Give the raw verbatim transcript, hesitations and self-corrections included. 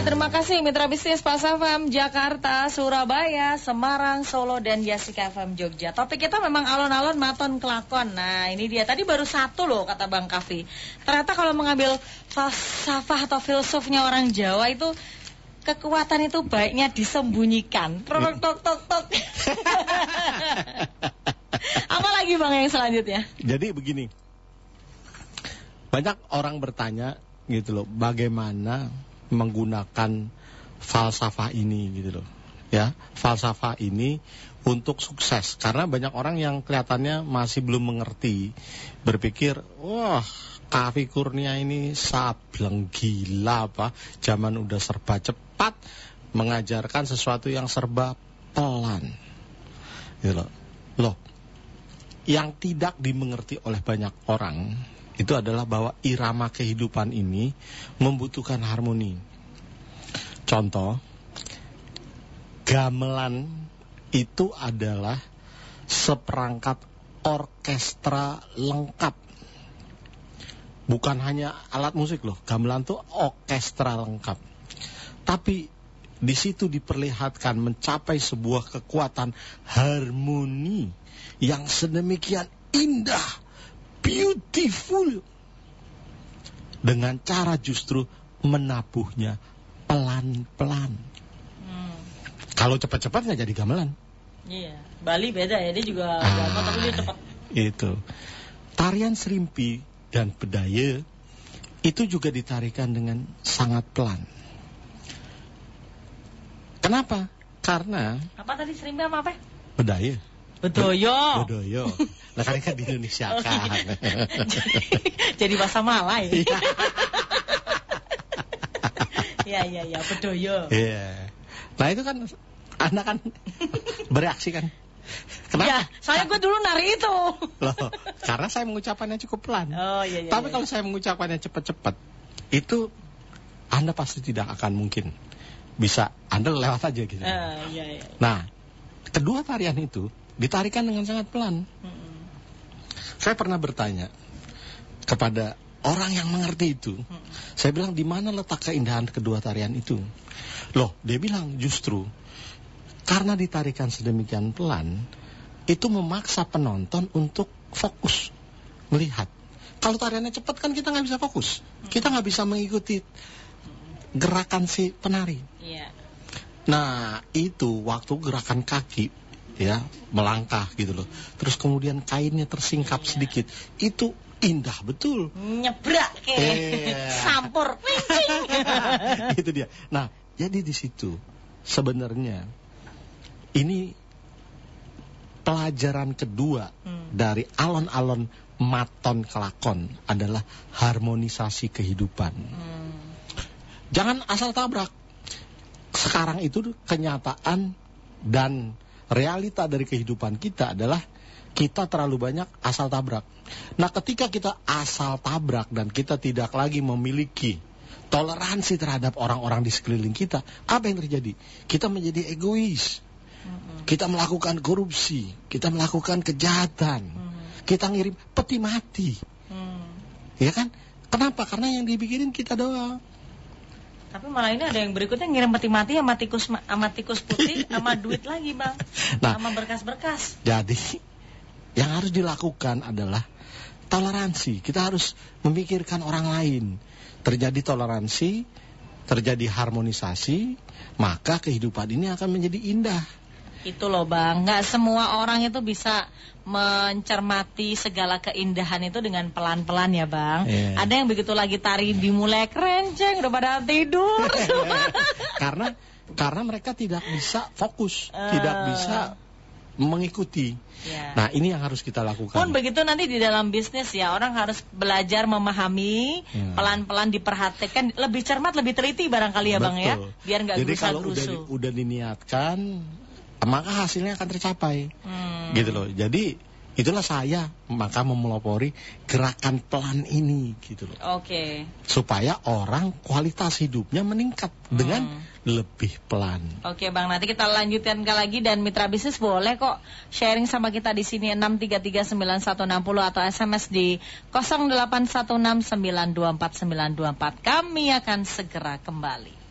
terima kasih Mitra Bisnis Pas F M Jakarta, Surabaya, Semarang, Solo, dan Yasika F M Jogja. Topik kita memang alon-alon maton kelakon. Nah ini dia, tadi baru satu loh kata Bang Kavi. Ternyata kalau mengambil falsafah atau filsufnya orang Jawa itu, kekuatan itu baiknya disembunyikan. Tok tok tok tok. Apa lagi Bang yang selanjutnya? Jadi begini, banyak orang bertanya gitu loh, bagaimana menggunakan falsafah ini gitu loh. Ya, falsafah ini untuk sukses. Karena banyak orang yang kelihatannya masih belum mengerti, berpikir, wah, Kavi Kurnia ini sableng gila apa, zaman udah serba cepat, mengajarkan sesuatu yang serba pelan. Gitu loh. Loh, yang tidak dimengerti oleh banyak orang itu adalah bahwa irama kehidupan ini membutuhkan harmoni. Contoh, gamelan itu adalah seperangkat orkestra lengkap. Bukan hanya alat musik loh, gamelan itu orkestra lengkap. Tapi di situ diperlihatkan mencapai sebuah kekuatan harmoni yang sedemikian indah, beautiful, dengan cara justru menabuhnya pelan-pelan. Hmm. Kalau cepat-cepat nggak jadi gamelan. Iya, Bali beda ya, dia juga gamelan ah, tapi dia cepat. Itu tarian serimpi dan bedaya itu juga ditarikan dengan sangat pelan. Kenapa? Karena apa tadi, serimpi apa apa? Bedaya. Bedoyo. Bedoyo. Nah kan kan di Indonesia kan. Jadi bahasa Malay. Iya iya iya, bedoyo. Iya. Nah itu kan Anda kan bereaksi kan. Kenapa? Ya, soalnya gue dulu nari itu. Loh, karena saya mengucapkannya cukup pelan. Oh iya iya. Tapi iya. kalau saya mengucapkannya cepat-cepat, itu Anda pasti tidak akan mungkin bisa, Anda lewat aja gitu. Uh, iya, iya. Nah, kedua tarian itu ditarikan dengan sangat pelan. Mm-hmm. Saya pernah bertanya kepada orang yang mengerti itu. Mm-hmm. Saya bilang, di mana letak keindahan kedua tarian itu? Loh, dia bilang justru karena ditarikan sedemikian pelan, itu memaksa penonton untuk fokus melihat. Kalau tariannya cepat kan kita nggak bisa fokus. Mm-hmm. Kita nggak bisa mengikuti gerakan si penari. Yeah. Nah, itu waktu gerakan kaki, ya, melangkah gitu loh. Terus kemudian kainnya tersingkap iya. sedikit. Itu indah betul. Nyebrak kayak eh. sampur. Itu dia. Nah, jadi di situ sebenarnya ini pelajaran kedua hmm. dari alon-alon maton kelakon adalah harmonisasi kehidupan. Hmm. Jangan asal tabrak. Sekarang itu kenyataan dan realita dari kehidupan kita adalah kita terlalu banyak asal tabrak. Nah, ketika kita asal tabrak dan kita tidak lagi memiliki toleransi terhadap orang-orang di sekeliling kita, apa yang terjadi? Kita menjadi egois. Mm-hmm. Kita melakukan korupsi, kita melakukan kejahatan, mm-hmm. kita ngirim peti mati. Mm. Ya kan? Kenapa? Karena yang dibikirin kita doang. Tapi malah ini ada yang berikutnya ngirim peti mati sama tikus sama tikus putih sama duit lagi, Bang. Nah, sama berkas-berkas. Jadi yang harus dilakukan adalah toleransi. Kita harus memikirkan orang lain. Terjadi toleransi, terjadi harmonisasi, maka kehidupan ini akan menjadi indah. Itu loh Bang, nggak semua orang itu bisa mencermati segala keindahan itu dengan pelan-pelan ya Bang. Yeah. Ada yang begitu lagi tari dimulai kerenceng udah pada tidur. Karena karena mereka tidak bisa fokus, uh. tidak bisa mengikuti. Yeah. Nah, ini yang harus kita lakukan. Pun begitu nanti di dalam bisnis ya, orang harus belajar memahami, hmm. pelan-pelan diperhatikan, lebih cermat, lebih teliti barangkali ya Bang. Betul. Ya, biar nggak gerusa-gerusu. Jadi kalau udah, udah diniatkan, maka hasilnya akan tercapai. Hmm. Gitu loh. Jadi itulah saya maka memelopori gerakan pelan ini gitu loh. Oke. Okay. Supaya orang kualitas hidupnya meningkat hmm. dengan lebih pelan. Oke, okay, Bang, nanti kita lanjutkan lagi dan mitra bisnis boleh kok sharing sama kita di sini enam tiga tiga sembilan satu enam nol atau S M S di nol delapan satu enam sembilan dua empat sembilan dua empat. Kami akan segera kembali.